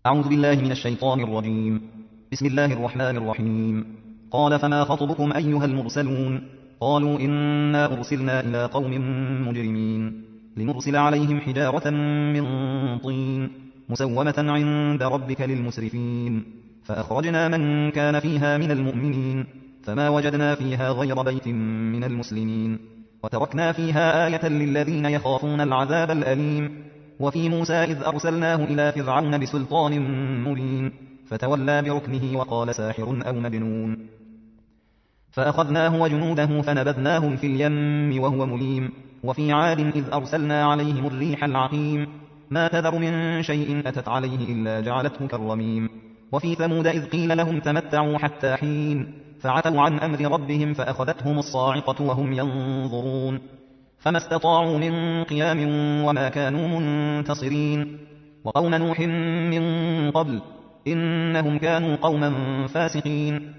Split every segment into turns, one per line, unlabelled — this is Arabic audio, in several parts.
أعوذ بالله من الشيطان الرجيم. بسم الله الرحمن الرحيم. قال فما خطبكم أيها المرسلون؟ قالوا إنا أرسلنا إلى قوم مجرمين لنرسل عليهم حجارة من طين مسومة عند ربك للمسرفين، فأخرجنا من كان فيها من المؤمنين فما وجدنا فيها غير بيت من المسلمين، وتركنا فيها آية للذين يخافون العذاب الأليم. وفي موسى إذ أرسلناه إلى فرعون بسلطان مبين فتولى بركنه وقال ساحر أو مجنون، فأخذناه وجنوده فنبذناهم في اليم وهو مليم. وفي عاد إذ أرسلنا عليهم الريح العقيم ما تذر من شيء أتت عليه إلا جعلته كالرميم. وفي ثمود إذ قيل لهم تمتعوا حتى حين فعتوا عن أمر ربهم فأخذتهم الصاعقة وهم ينظرون، فما استطاعوا من قيام وما كانوا منتصرين. وقوم نوح من قبل إنهم كانوا قوما فاسقين.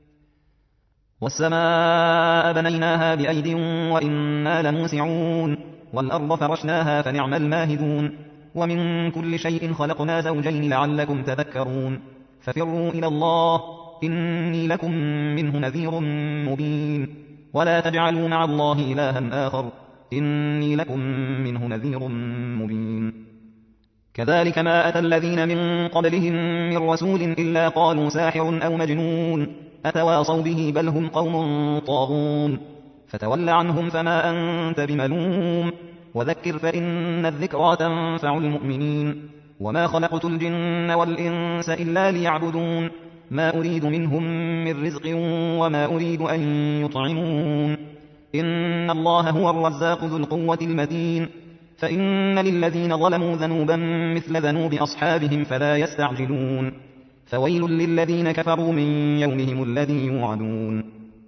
والسماء بنيناها بأيد وإنا لموسعون، والأرض فرشناها فنعم الماهدون. ومن كل شيء خلقنا زوجين لعلكم تذكرون. ففروا إلى الله إني لكم منه نذير مبين، ولا تجعلوا مع الله إلها آخر إني لكم منه نذير مبين. كذلك ما أتى الذين من قبلهم من رسول إلا قالوا ساحر أو مجنون أتواصوا به بل هم قوم طاغون. فتول عنهم فما أنت بملوم، وذكر فإن الذكرى تنفع المؤمنين. وما خلقت الجن والإنس إلا ليعبدون، ما أريد منهم من رزق وما أريد أن يطعمون، إن الله هو الرزاق ذو القوة المتين. فإن للذين ظلموا ذنوبا مثل ذنوب أصحابهم فلا يستعجلون، فويل للذين كفروا من يومهم الذي يوعدون.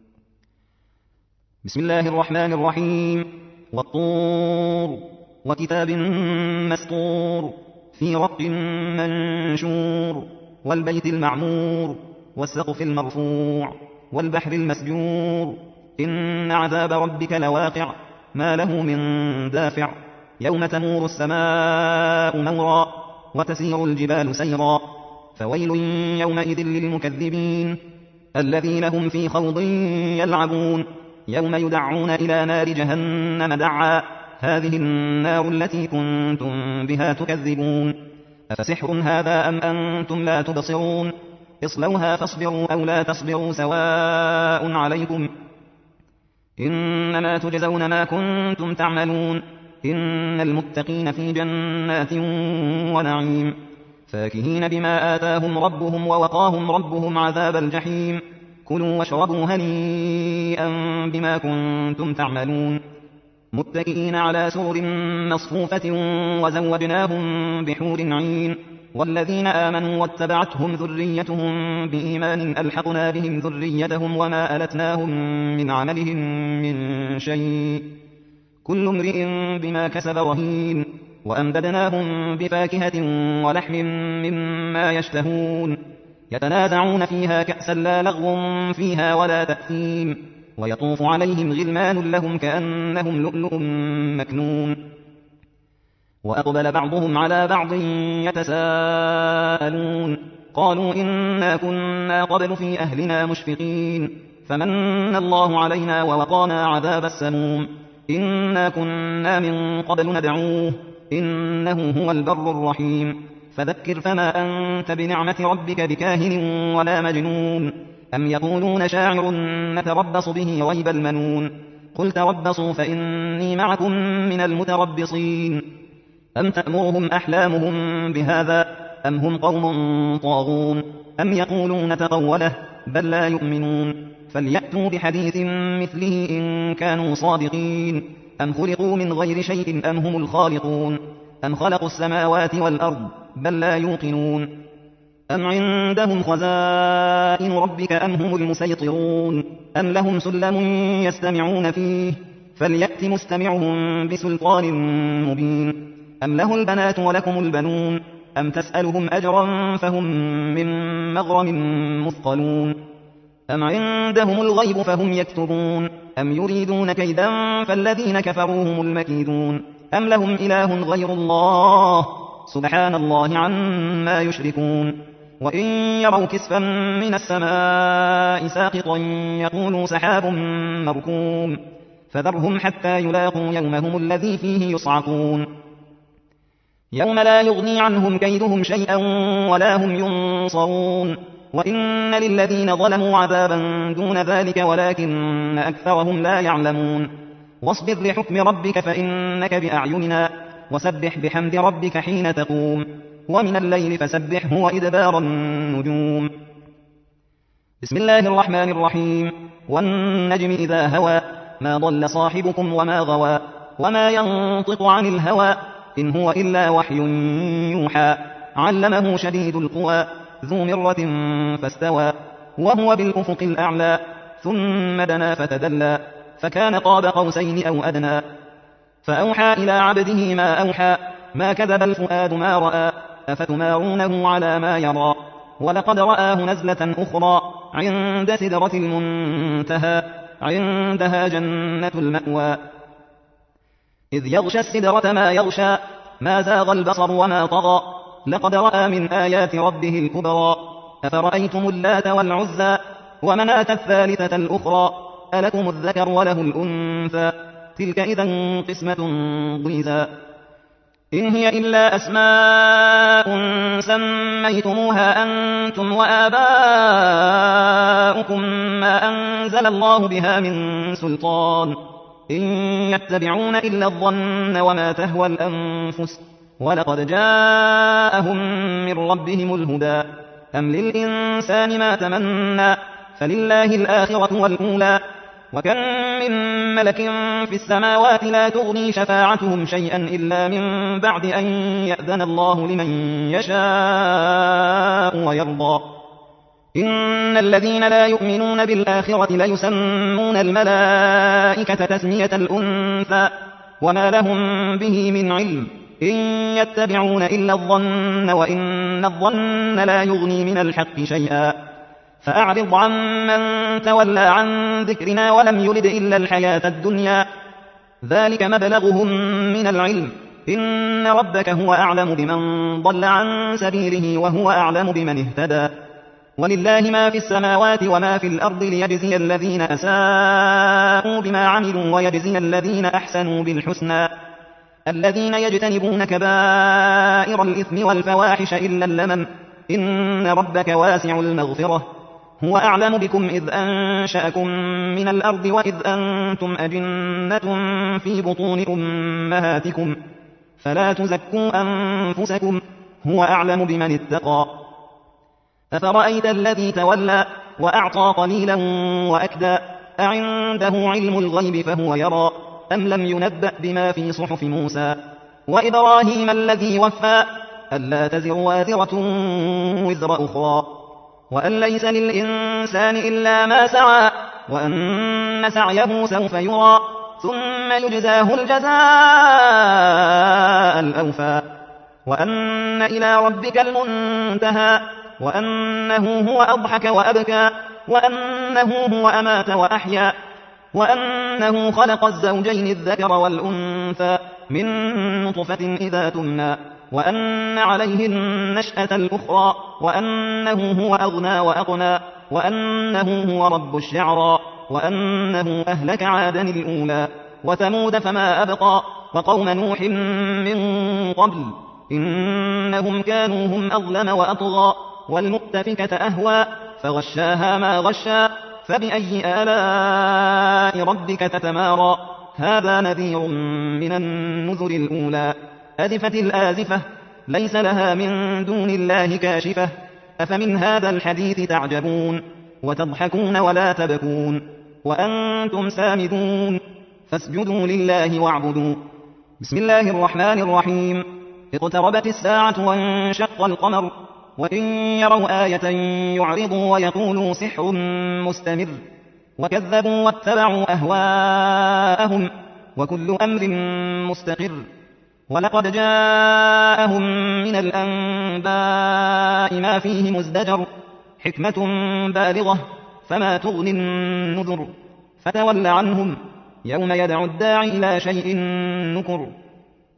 بسم الله الرحمن الرحيم. والطور وكتاب مسطور في رق منشور، والبيت المعمور والسقف المرفوع والبحر المسجور، إن عذاب ربك لواقع ما له من دافع. يوم تمور السماء مورا وتسير الجبال سيرا، فويل يومئذ للمكذبين الذين هم في خوض يلعبون. يوم يدعون إلى نار جهنم دعا، هذه النار التي كنتم بها تكذبون. أفسحر هذا أم أنتم لا تبصرون؟ اصلوها فاصبروا أو لا تصبروا سواء عليكم، إنما تجزون ما كنتم تعملون. إن المتقين في جنات ونعيم فاكهين بما آتاهم ربهم ووقاهم ربهم عذاب الجحيم. كلوا واشربوا هنيئا بما كنتم تعملون، متكئين على سرر مصفوفة وزوجناهم بحور عين. والذين آمنوا واتبعتهم ذريتهم بإيمان ألحقنا بهم ذريتهم وما ألتناهم من عملهم من شيء، كل امرئ بما كسب رهين. وأمددناهم بفاكهة ولحم مما يشتهون، يتنازعون فيها كأسا لا لغو فيها ولا تأثيم. ويطوف عليهم غلمان لهم كأنهم لؤلؤ مكنون. وأقبل بعضهم على بعض يتساءلون، قالوا إنا كنا قبل في أهلنا مشفقين، فمن الله علينا ووقانا عذاب السموم. إنا كنا من قبل ندعوه إنه هو البر الرحيم. فذكر فما أنت بنعمة ربك بكاهن ولا مجنون، أم يقولون شاعر نتربص به ريب المنون. قل تربصوا فإني معكم من المتربصين. أم تأمرهم أحلامهم بهذا أم هم قوم طاغون، أم يقولون تقوله بل لا يؤمنون. فليأتوا بحديث مثله إن كانوا صادقين. أم خلقوا من غير شيء أم هم الخالقون، أم خلقوا السماوات والأرض بل لا يوقنون. أم عندهم خزائن ربك أم هم المسيطرون، أم لهم سلم يستمعون فيه فليأت مستمعهم بسلطان مبين. أم له البنات ولكم البنون، أم تسألهم أجرا فهم من مغرم مثقلون. أم عندهم الغيب فهم يكتبون، أم يريدون كيدا فالذين كفروا هم المكيدون. أم لهم إله غير الله سبحان الله عما يشركون. وإن يروا كسفا من السماء ساقطا يقولوا سحاب مركوم فذرهم حتى يلاقوا يومهم الذي فيه يصعقون يوم لا يغني عنهم كيدهم شيئا ولا هم ينصرون. وإن للذين ظلموا عذابا دون ذلك ولكن أكثرهم لا يعلمون. واصبر لحكم ربك فإنك بأعيننا وسبح بحمد ربك حين تقوم ومن الليل فسبحه وإدبار النجوم. بسم الله الرحمن الرحيم. والنجم إذا هوى ما ضل صاحبكم وما غوى وما ينطق عن الهوى إن هو إلا وحي يوحى علمه شديد القوى ذو مرة فاستوى وهو بالأفق الأعلى ثم دنا فتدلى فكان قاب قوسين أو أدنى فأوحى إلى عبده ما أوحى ما كذب الفؤاد ما رأى أفتمارونه على ما يرى ولقد رآه نزلة أخرى عند سدرة المنتهى عندها جنة المأوى إذ يغشى السدرة ما يغشى ما زاغ البصر وما طغى لقد رأى من آيات ربه الكبرى أفرأيتم اللات والعزى ومناة الثالثة الأخرى ألكم الذكر وله الأنثى تلك إذا قسمة ضيزى إن هي إلا أسماء سميتموها أنتم وآباؤكم ما أنزل الله بها من سلطان إن يتبعون إلا الظن وما تهوى الأنفس ولقد جاءهم من ربهم الهدى أم للإنسان ما تمنى فلله الآخرة والأولى وكم من ملك في السماوات لا تغني شفاعتهم شيئا إلا من بعد أن يأذن الله لمن يشاء ويرضى إن الذين لا يؤمنون بالآخرة ليسمون الملائكة تسمية الأنثى وما لهم به من علم إن يتبعون إلا الظن وإن الظن لا يغني من الحق شيئا فأعرض عمن تولى عن ذكرنا ولم يرد إلا الحياة الدنيا ذلك مبلغهم من العلم إن ربك هو أعلم بمن ضل عن سبيله وهو أعلم بمن اهتدى ولله ما في السماوات وما في الأرض ليجزي الذين أساءوا بما عملوا ويجزي الذين أحسنوا بالحسنى الذين يجتنبون كبائر الإثم والفواحش إلا اللمم إن ربك واسع المغفرة هو أعلم بكم إذ أنشأكم من الأرض وإذ أنتم أجنة في بطون أمهاتكم فلا تزكوا أنفسكم هو أعلم بمن اتقى أفرأيت الذي تولى وأعطى قليلا وأكدى أعنده علم الغيب فهو يرى أم لم ينبأ بما في صحف موسى وإبراهيم الذي وفى ألا تزر وازرة وزر أخرى وأن ليس للإنسان إلا ما سعى وأن سعيه سوف يرى ثم يجزاه الجزاء الأوفى وأن إلى ربك المنتهى وأنه هو أضحك وأبكى وأنه هو أمات وأحيا وأنه خلق الزوجين الذكر والأنثى من نطفة إذا تمنى وأن عليه النشأة الأخرى وأنه هو أغنى وأقنى وأنه هو رب الشعرى وأنه أهلك عادا الأولى وثمود فما أبقى وقوم نوح من قبل إنهم كانوا هم أظلم وأطغى والمؤتفكة أهوى فغشاها ما غشى فبأي آلاء ربك تتمارى هذا نذير من النذر الأولى أزفت الآزفة ليس لها من دون الله كاشفة أفمن هذا الحديث تعجبون وتضحكون ولا تبكون وأنتم سامدون فاسجدوا لله واعبدوا بسم الله الرحمن الرحيم اقتربت الساعة وانشق القمر وإن يروا آية يعرضوا ويقولوا سحر مستمر وكذبوا واتبعوا أهواءهم وكل أمر مستقر ولقد جاءهم من الأنباء ما فيه مزدجر حكمة بالغة فما تغني النذر فتول عنهم يوم يدعو الداعي إلى شيء نكر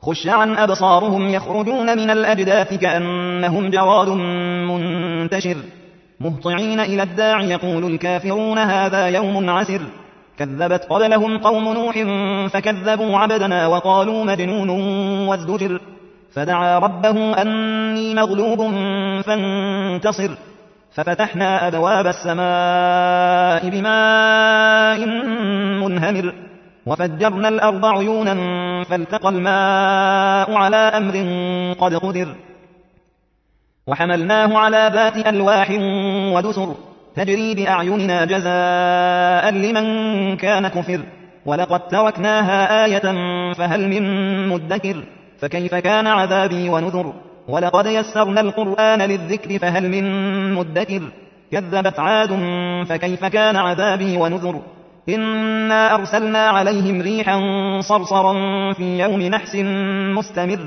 خش عن أبصارهم يخرجون من الأجداث كأنهم جراد منتشر مهطعين إلى الداع يقول الكافرون هذا يوم عسر كذبت قبلهم قوم نوح فكذبوا عبدنا وقالوا مجنون وازدجر فدعا ربه أني مغلوب فانتصر ففتحنا أبواب السماء بماء منهمر وفجرنا الأرض عيونا فالتقى الماء على أمر قد قدر وحملناه على ذات ألواح ودسر تجري بأعيننا جزاء لمن كان كفر ولقد تركناها آية فهل من مدكر فكيف كان عذابي ونذر ولقد يسرنا القرآن للذكر فهل من مدكر كذبت عاد فكيف كان عذابي ونذر إنا أرسلنا عليهم ريحا صرصرا في يوم نحس مستمر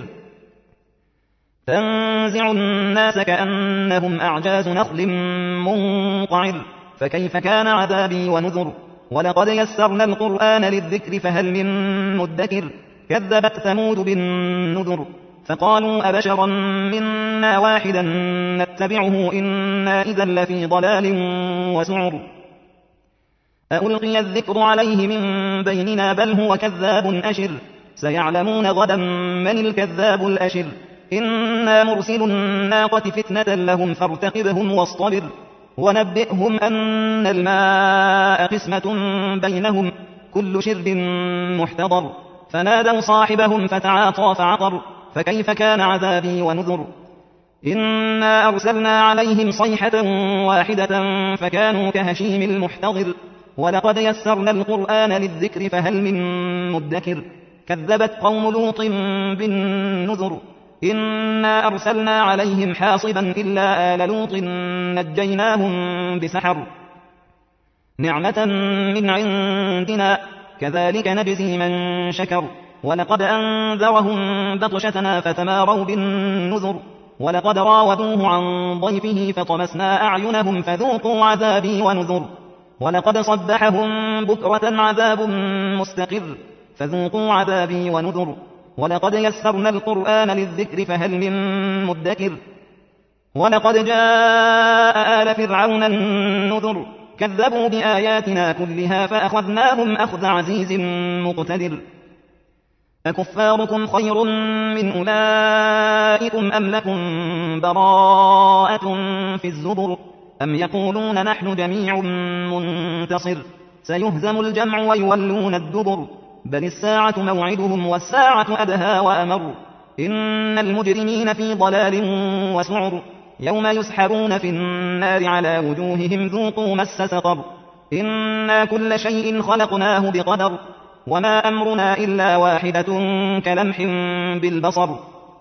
تنزع الناس كأنهم أعجاز نخل منقعر فكيف كان عذابي ونذر ولقد يسرنا القرآن للذكر فهل من مدكر كذبت ثمود بالنذر فقالوا أبشرا منا واحدا نتبعه إنا إذا لفي ضلال وسعر ألقي الذكر عليه من بيننا بل هو كذاب أشر سيعلمون غدا من الكذاب الأشر إنا مرسل الناقة فتنة لهم فارتقبهم واصطبر ونبئهم أن الماء قسمة بينهم كل شرب محتضر فنادوا صاحبهم فتعاطى فعقر فكيف كان عذابي ونذر إنا أرسلنا عليهم صيحة واحدة فكانوا كهشيم المحتضر ولقد يسرنا القرآن للذكر فهل من مدكر كذبت قوم لوط بالنذر إنا أرسلنا عليهم حاصبا إلا آل لوط نجيناهم بسحر نعمة من عندنا كذلك نجزي من شكر ولقد أنذرهم بطشتنا فتماروا بالنذر ولقد راودوه عن ضيفه فطمسنا أعينهم فذوقوا عذابي ونذر ولقد صبحهم بكرة عذاب مستقر فذوقوا عذابي ونذر ولقد يسرنا القرآن للذكر فهل من مدكر ولقد جاء آل فرعون النذر كذبوا بآياتنا كلها فأخذناهم أخذ عزيز مقتدر أكفاركم خير من أولئكم أم لكم براءة في الزبر أم يقولون نحن جميع منتصر سيهزم الجمع ويولون الدبر بل الساعة موعدهم والساعة أدهى وأمر إن المجرمين في ضلال وسعر يوم يسحرون في النار على وجوههم ذوقوا مس سقر إنا كل شيء خلقناه بقدر وما أمرنا إلا واحدة كلمح بالبصر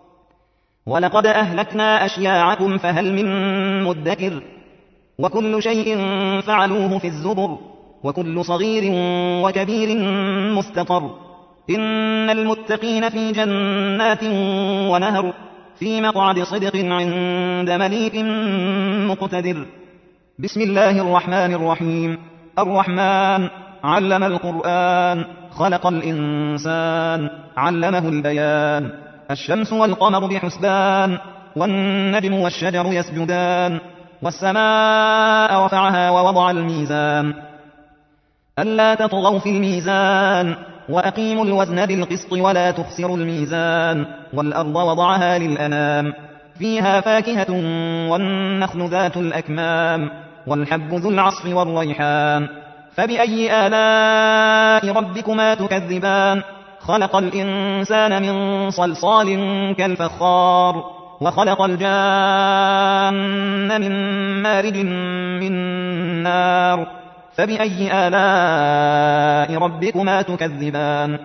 ولقد أهلكنا أشياعكم فهل من مدكر وكل شيء فعلوه في الزبر وكل صغير وكبير مستقر إن المتقين في جنات ونهر في مقعد صدق عند مليك مقتدر بسم الله الرحمن الرحيم الرحمن علم القرآن خلق الإنسان علمه البيان الشمس والقمر بحسبان والنجم والشجر يسجدان والسماء رفعها ووضع الميزان ألا تطغوا في الميزان وأقيموا الوزن بالقسط ولا تخسروا الميزان والأرض وضعها للأنام فيها فاكهة والنخل ذات الأكمام والحب ذو العصف والريحان فبأي آلاء ربكما تكذبان خلق الإنسان من صلصال كالفخار وخلق الجان من مارج من نار فبأي آلاء ربكما تكذبان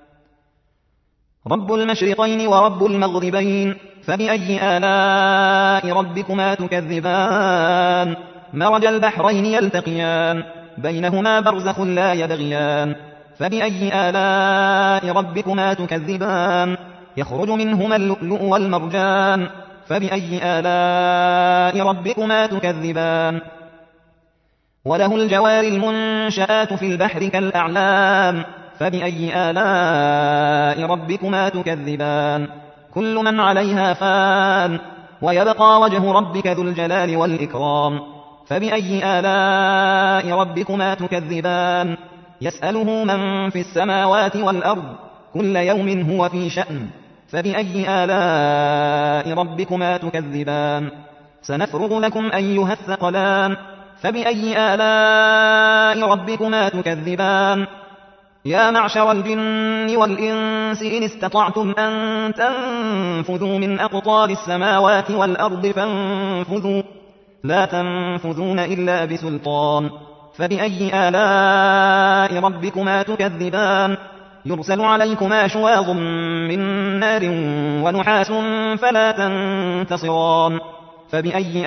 رب المشرقين ورب المغربين فبأي آلاء ربكما تكذبان مرج البحرين يلتقيان بينهما برزخ لا يبغيان فبأي آلاء ربكما تكذبان يخرج منهما اللؤلؤ والمرجان فبأي آلاء ربكما تكذبان وله الجوار المنشآت في البحر كالأعلام فبأي آلاء ربكما تكذبان كل من عليها فان ويبقى وجه ربك ذو الجلال والإكرام فبأي آلاء ربكما تكذبان يسأله من في السماوات والأرض كل يوم هو في شأن فبأي آلاء ربكما تكذبان سنفرغ لكم أيها الثقلان فبأي آلاء ربكما تكذبان يا معشر الجن والإنس إن استطعتم أن تنفذوا من أقطار السماوات والأرض فانفذوا لا تنفذون إلا بسلطان فبأي آلاء ربكما تكذبان يرسل عليكما شواظ من نار ونحاس فلا تنتصران فبأي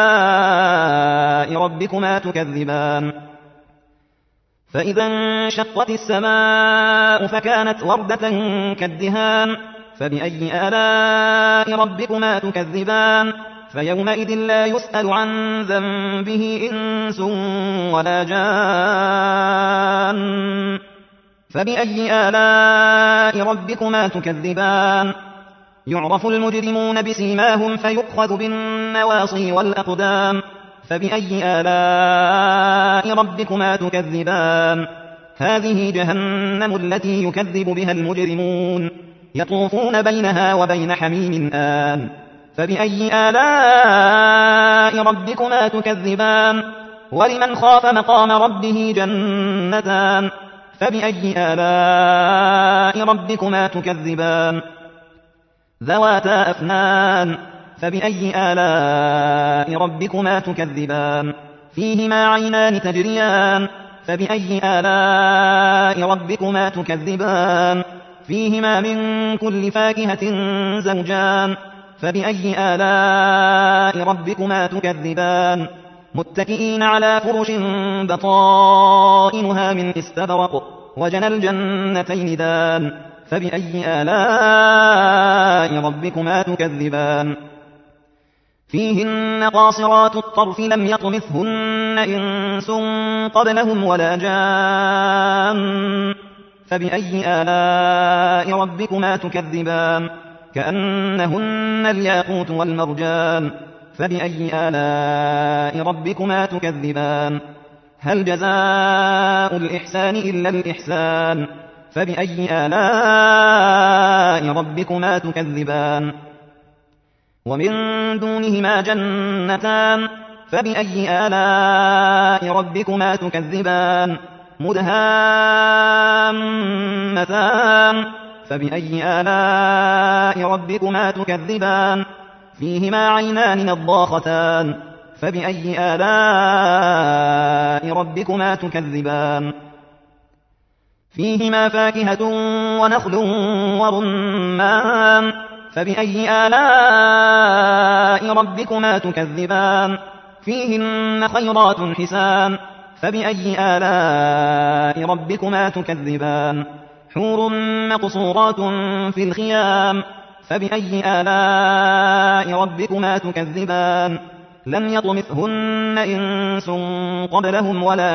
آلاء ربكما تكذبان فإذا انشقت السماء فكانت وردة كالدهان فبأي آلاء ربكما تكذبان فيومئذ لا يسأل عن ذنبه إنس ولا جان فبأي آلاء ربكما تكذبان يعرف المجرمون بسيماهم فيؤخذ بالنواصي والأقدام فبأي آلاء ربكما تكذبان هذه جهنم التي يكذب بها المجرمون يطوفون بينها وبين حميم آن فبأي آلاء ربكما تكذبان ولمن خاف مقام ربه جنتان فبأي آلاء ربكما تكذبان ذواتا أفنان فبأي آلاء ربكما تكذبان فيهما عينان تجريان فبأي آلاء ربكما تكذبان فيهما من كل فاكهة زوجان فبأي آلاء ربكما تكذبان متكئين على فرش بطائنها من استبرق وجنى الجنتين دان فبأي آلاء ربكما تكذبان فيهن قاصرات الطرف لم يطمثهن إنس قبلهم ولا جان فبأي آلاء ربكما تكذبان كأنهن الياقوت والمرجان فبأي آلاء ربكما تكذبان هل جزاء الإحسان إلا الإحسان فبأي آلاء ربكما تكذبان ومن دونهما جنتان فبأي آلاء ربكما تكذبان مدهامتان فبأي آلاء ربكما تكذبان فيهما عينان نضاختان فبأي آلاء ربكما تكذبان فيهما فاكهة ونخل ورمان فبأي آلاء ربكما تكذبان فيهن خيرات حسان فبأي آلاء ربكما تكذبان حور مقصورات في الخيام فبأي آلاء ربكما تكذبان لم يطمثهن إنس قبلهم ولا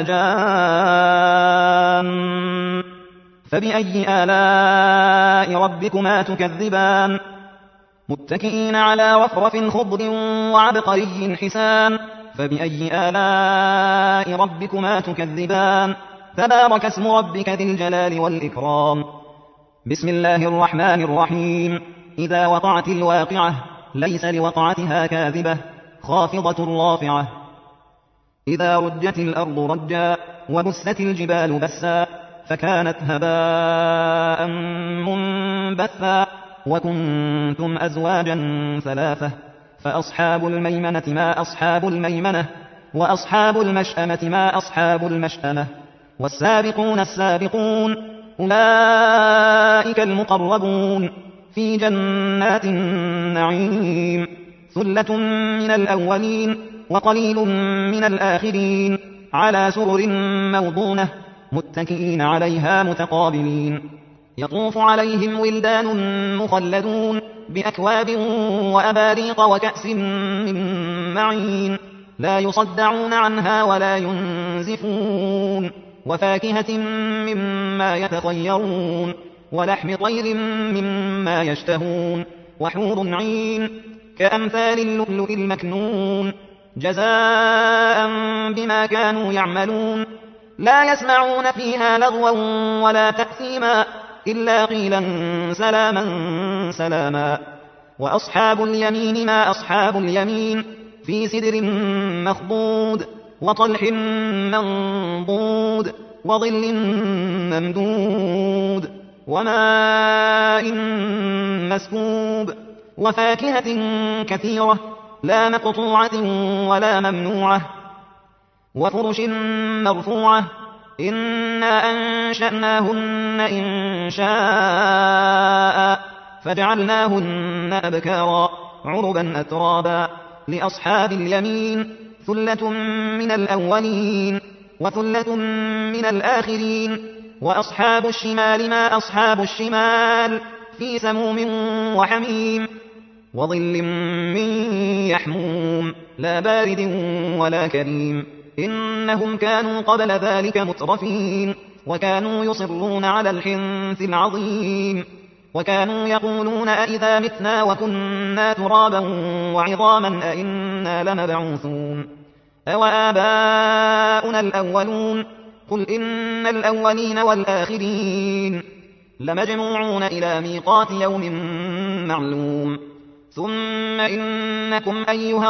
جان فبأي آلاء ربكما تكذبان متكئين على رفرف خضر وعبقري حسان فبأي آلاء ربكما تكذبان تبارك اسم ربك ذي الجلال والإكرام بسم الله الرحمن الرحيم إذا وقعت الواقعة ليس لوقعتها كاذبة خافضة رافعة إذا رجت الأرض رجا وبست الجبال بسا فكانت هباء منبثا وكنتم أزواجا ثلاثة فأصحاب الميمنة ما أصحاب الميمنة وأصحاب المشأمة ما أصحاب المشأمة والسابقون السابقون أولئك المقربون في جنات النعيم ثلة من الأولين وقليل من الآخرين على سرر موضونة متكئين عليها متقابلين يطوف عليهم ولدان مخلدون بأكواب وأباريق وكأس من معين لا يصدعون عنها ولا ينزفون وفاكهة مما يتخيرون ولحم طير مما يشتهون وحور عين كأمثال اللؤلؤ المكنون جزاء بما كانوا يعملون لا يسمعون فيها لغوا ولا تأثيما إلا قيلا سلاما سلاما وأصحاب اليمين ما أصحاب اليمين في سدر مخضود وطلح منضود وظل ممدود وماء مسكوب وفاكهة كثيرة لا مقطوعة ولا ممنوعة وفرش مرفوعة إنا أنشأناهن إن شاء فجعلناهن أبكارا عربا أترابا لأصحاب اليمين ثلة من الأولين وثلة من الآخرين وأصحاب الشمال ما أصحاب الشمال في سموم وحميم وظل من يحموم لا بارد ولا كريم إنهم كانوا قبل ذلك مترفين وكانوا يصرون على الحنث العظيم وكانوا يقولون أئذا متنا وكنا ترابا وعظاما أئنا لمبعوثون أوآباؤنا الأولون قل إن الأولين والآخرين لمجموعون إلى ميقات يوم معلوم ثم إنكم أيها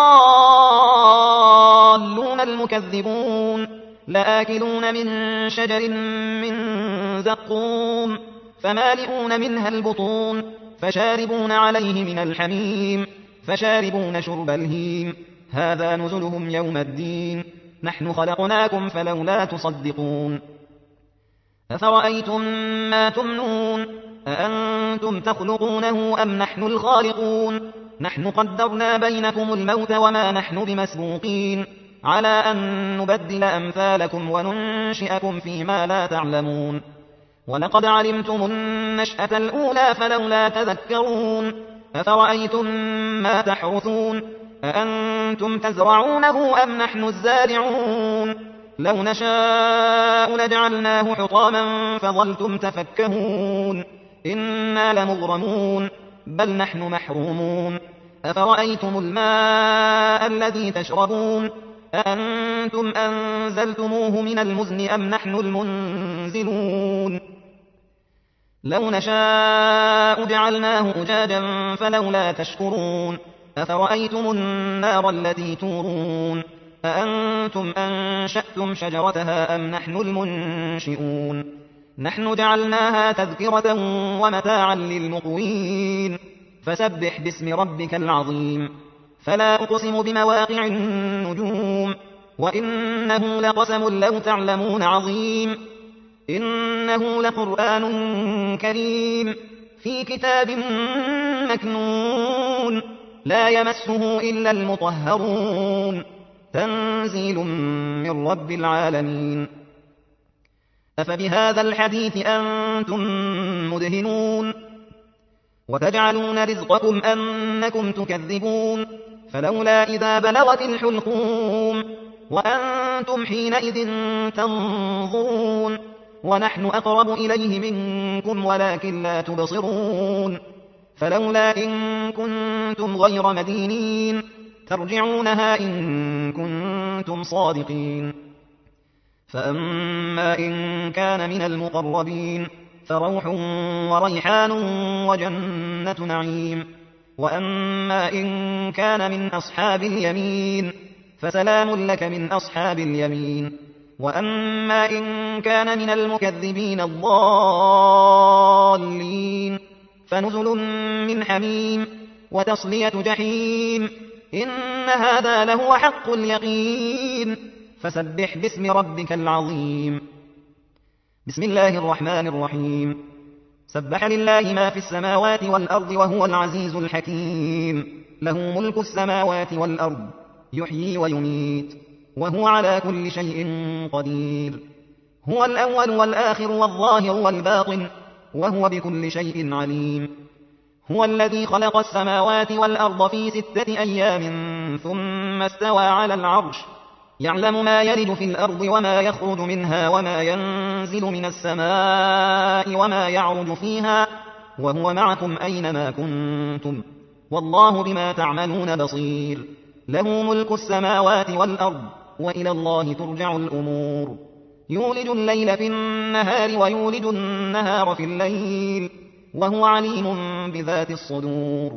الضالون المكذبون لآكلون من شجر من زقوم فمالئون منها البطون فشاربون عليه من الحميم فشاربون شرب الهيم هذا نزلهم يوم الدين نحن خلقناكم فلولا تصدقون أفرأيتم ما تمنون أأنتم تخلقونه أم نحن الخالقون نحن قدرنا بينكم الموت وما نحن بمسبوقين على أن نبدل أمثالكم وننشئكم فيما لا تعلمون ولقد علمتم النشأة الأولى فلولا تذكرون أفرأيتم ما تحرثون أأنتم تزرعونه أم نحن الزارعون لو نشاء لجعلناه حطاما فظلتم تفكهون إنا لمغرمون بل نحن محرومون أفرأيتم الماء الذي تشربون أأنتم أنزلتموه من المزن أم نحن المنزلون لو نشاء جعلناه أجاجا فلولا تشكرون أفرأيتم النار التي تورون أأنتم أنشأتم شجرتها أم نحن المنشئون نحن جعلناها تذكرة ومتاعا للمقوين فسبح باسم ربك العظيم فلا أقسم بمواقع النجوم وإنه لقسم لو تعلمون عظيم إنه لقرآن كريم في كتاب مكنون لا يمسه إلا المطهرون تنزيل من رب العالمين أفبهذا الحديث أنتم مدهنون وتجعلون رزقكم أنكم تكذبون فلولا إذا بلغت الحلقوم وأنتم حينئذ تنظرون ونحن أقرب إليه منكم ولكن لا تبصرون فلولا إن كنتم غير مدينين ترجعونها إن كنتم صادقين فأما إن كان من المقربين فروح وريحان وجنة نعيم وأما إن كان من أصحاب اليمين فسلام لك من أصحاب اليمين وأما إن كان من المكذبين الضالين فنزل من حميم وتصلية جحيم إن هذا لهو حق اليقين فسبح باسم ربك العظيم بسم الله الرحمن الرحيم سبح لله ما في السماوات والأرض وهو العزيز الحكيم له ملك السماوات والأرض يحيي ويميت وهو على كل شيء قدير هو الأول والآخر والظاهر والباطن وهو بكل شيء عليم هو الذي خلق السماوات والأرض في 6 أيام ثم استوى على العرش يعلم ما يلج في الأرض وما يخرج منها وما ينزل من السماء وما يعرج فيها وهو معكم أينما كنتم والله بما تعملون بصير له ملك السماوات والأرض وإلى الله ترجع الأمور يولج الليل في النهار ويولج النهار في الليل وهو عليم بذات الصدور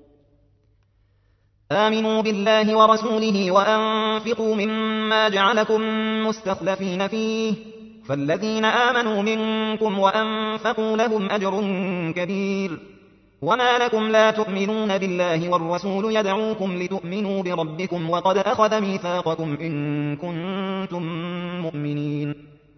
آمنوا بالله ورسوله وأنفقوا مما جعلكم مستخلفين فيه فالذين آمنوا منكم وأنفقوا لهم أجر كبير وما لكم لا تؤمنون بالله والرسول يدعوكم لتؤمنوا بربكم وقد أخذ ميثاقكم إن كنتم مؤمنين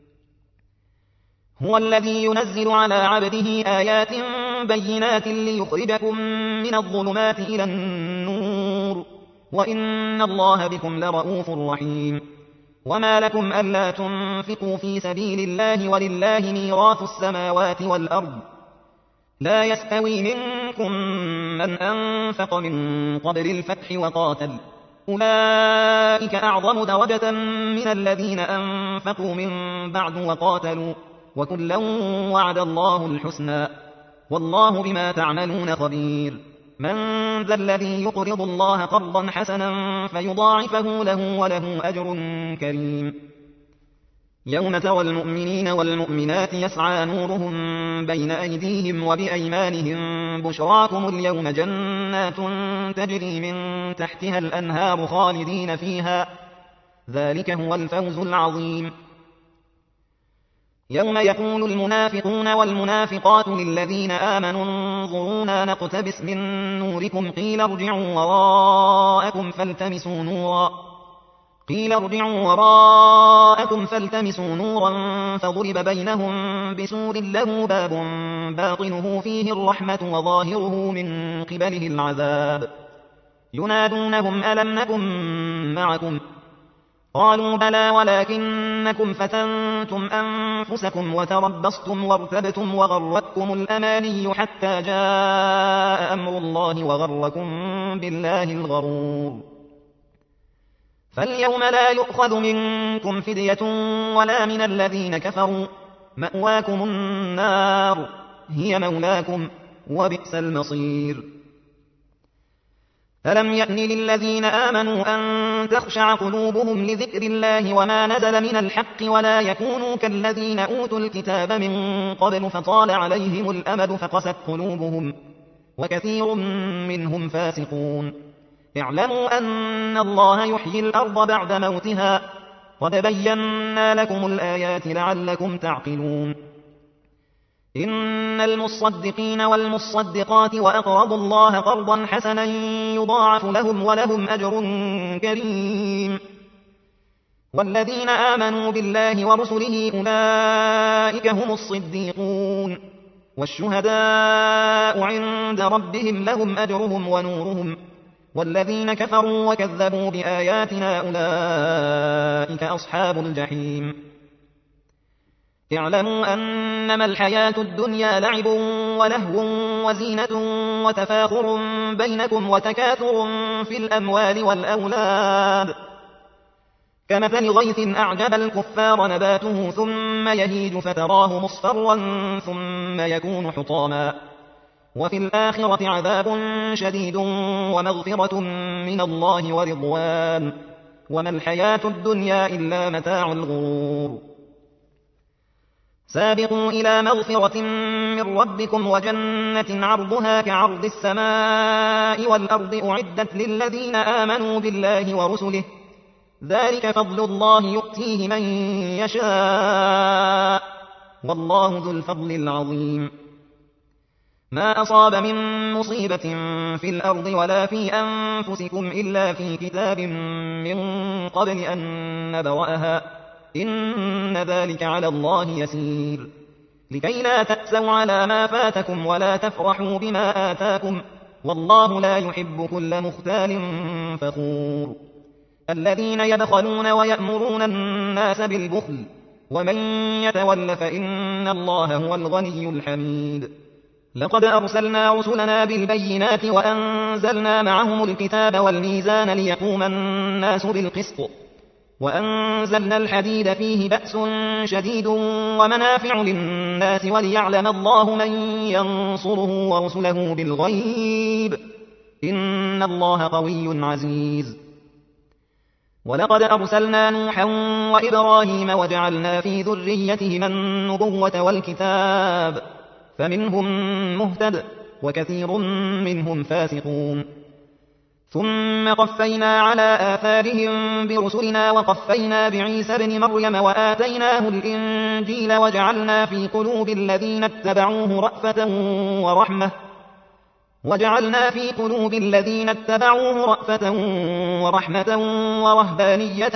هو الذي ينزل على عبده آيات بينات ليخرجكم من الظلمات إلى النور وإن الله بكم لرءوف رحيم وما لكم ألا تنفقوا في سبيل الله ولله ميراث السماوات والأرض لا يستوي منكم من أنفق من قبل الفتح وقاتل أولئك أعظم درجة من الذين أنفقوا من بعد وقاتلوا وكلا وعد الله الحسنى والله بما تعملون خبير من ذا الذي يقرض الله قرضا حسنا فيضاعفه له وله أجر كريم يوم ترى المؤمنين والمؤمنات يسعى نورهم بين أيديهم وبأيمانهم بشراكم اليوم جنات تجري من تحتها الأنهار خالدين فيها ذلك هو الفوز العظيم يوم يقول المنافقون والمنافقات للذين آمنوا انظرونا نقتبس من نوركم قيل ارجعوا وراءكم فالتمسوا نورا فضرب بينهم بسور له باب باطنه فيه الرحمة وظاهره من قبله العذاب ينادونهم ألم نكن معكم قالوا بلى ولكنكم فتنتم أنفسكم وتربصتم وارتبتم وغرتكم الأماني حتى جاء أمر الله وغركم بالله الغرور فاليوم لا يؤخذ منكم فدية ولا من الذين كفروا مأواكم النار هي مولاكم وبئس المصير ألم يأن للذين آمنوا أن تخشع قلوبهم لذكر الله وما نزل من الحق ولا يكونوا كالذين أوتوا الكتاب من قبل فطال عليهم الأمد فقست قلوبهم وكثير منهم فاسقون اعلموا أن الله يحيي الأرض بعد موتها قد بينا لكم الآيات لعلكم تعقلون إن المصدقين والمصدقات وأقرضوا الله قرضا حسنا يضاعف لهم ولهم أجر كريم والذين آمنوا بالله ورسله أولئك هم الصديقون والشهداء عند ربهم لهم أجرهم ونورهم والذين كفروا وكذبوا بآياتنا أولئك أصحاب الجحيم اعلموا أنما الحياة الدنيا لعب ولهو وزينة وتفاخر بينكم وتكاثر في الأموال والأولاد كمثل غيث أعجب الكفار نباته ثم يهيج فتراه مصفرا ثم يكون حطاما وفي الآخرة عذاب شديد ومغفرة من الله ورضوان وما الحياة الدنيا إلا متاع الغرور سابقوا إلى مغفرة من ربكم وجنة عرضها كعرض السماء والأرض أعدت للذين آمنوا بالله ورسله ذلك فضل الله يؤتيه من يشاء والله ذو الفضل العظيم ما أصاب من مصيبة في الأرض ولا في أنفسكم إلا في كتاب من قبل أن نبرأها إن ذلك على الله يسير لكي لا تأسوا على ما فاتكم ولا تفرحوا بما آتاكم والله لا يحب كل مختال فخور الذين يبخلون ويأمرون الناس بالبخل ومن يتول فإن الله هو الغني الحميد لقد أرسلنا رسلنا بالبينات وأنزلنا معهم الكتاب والميزان ليقوم الناس بالقسط وأنزلنا الحديد فيه بأس شديد ومنافع للناس وليعلم الله من ينصره ورسله بالغيب إن الله قوي عزيز ولقد أرسلنا نوحا وإبراهيم وجعلنا في ذريتهما النبوة والكتاب فمنهم مهتد وكثير منهم فاسقون ثم قفينا على آثارهم برسلنا وقفينا بعيسى بن مريم وآتيناه الإنجيل وجعلنا في قلوب الذين اتبعوه رأفة ورحمة ورهبانية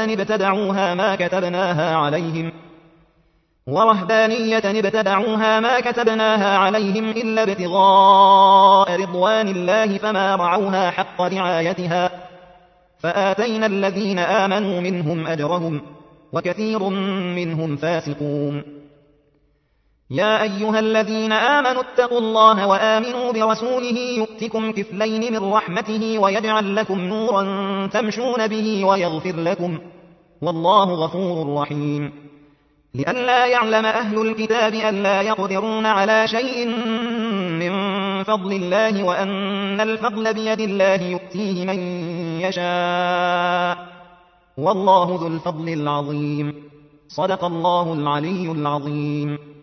ابتدعوها ما كتبناها عليهم إلا ابتغاء رضوان الله فما رعوها حق رعايتها فآتينا الذين آمنوا منهم أجرهم وكثير منهم فاسقون يا أيها الذين آمنوا اتقوا الله وآمنوا برسوله يؤتكم كفلين من رحمته ويجعل لكم نورا تمشون به ويغفر لكم والله غفور رحيم لئلا يعلم أهل الكتاب ألا يقدرون على شيء من فضل الله وأن الفضل بيد الله يؤتيه من يشاء والله ذو الفضل العظيم صدق الله العلي العظيم